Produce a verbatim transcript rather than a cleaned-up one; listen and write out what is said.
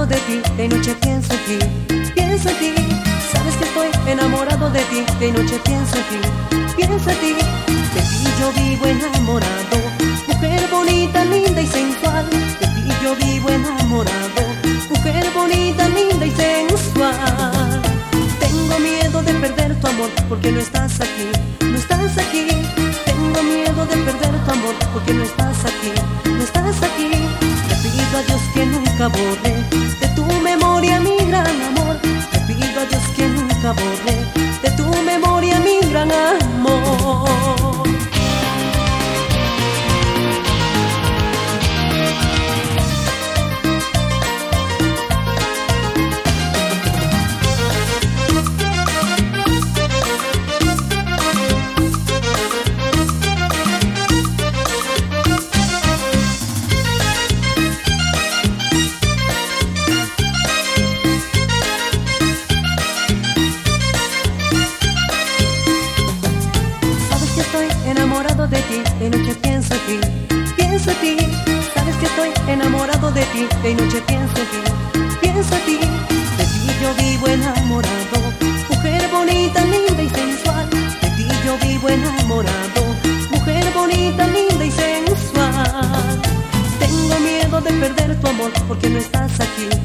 enamorado de ti, de noche pienso en ti, pienso en ti. Sabes que estoy enamorado de ti, de noche pienso en ti, pienso en ti. De ti yo vivo enamorado, mujer bonita, linda y sensual. De ti yo vivo enamorado, mujer bonita, linda y sensual. Tengo miedo de perder tu amor porque no estás aquí, no estás aquí. Tengo miedo de perder tu amor porque no estás aquí, no estás aquí. Le pido a Dios que nunca borre de tu memoria mi gran amor. Le pido a Dios que nunca borre de tu memoria mi gran amor. Enamorado de ti, de noche pienso en ti, pienso en ti. Sabes que estoy enamorado de ti, de noche pienso en ti, pienso en ti. De ti yo vivo enamorado, mujer bonita, linda y sensual. De ti yo vivo enamorado, mujer bonita, linda y sensual. Tengo miedo de perder tu amor porque no estás aquí,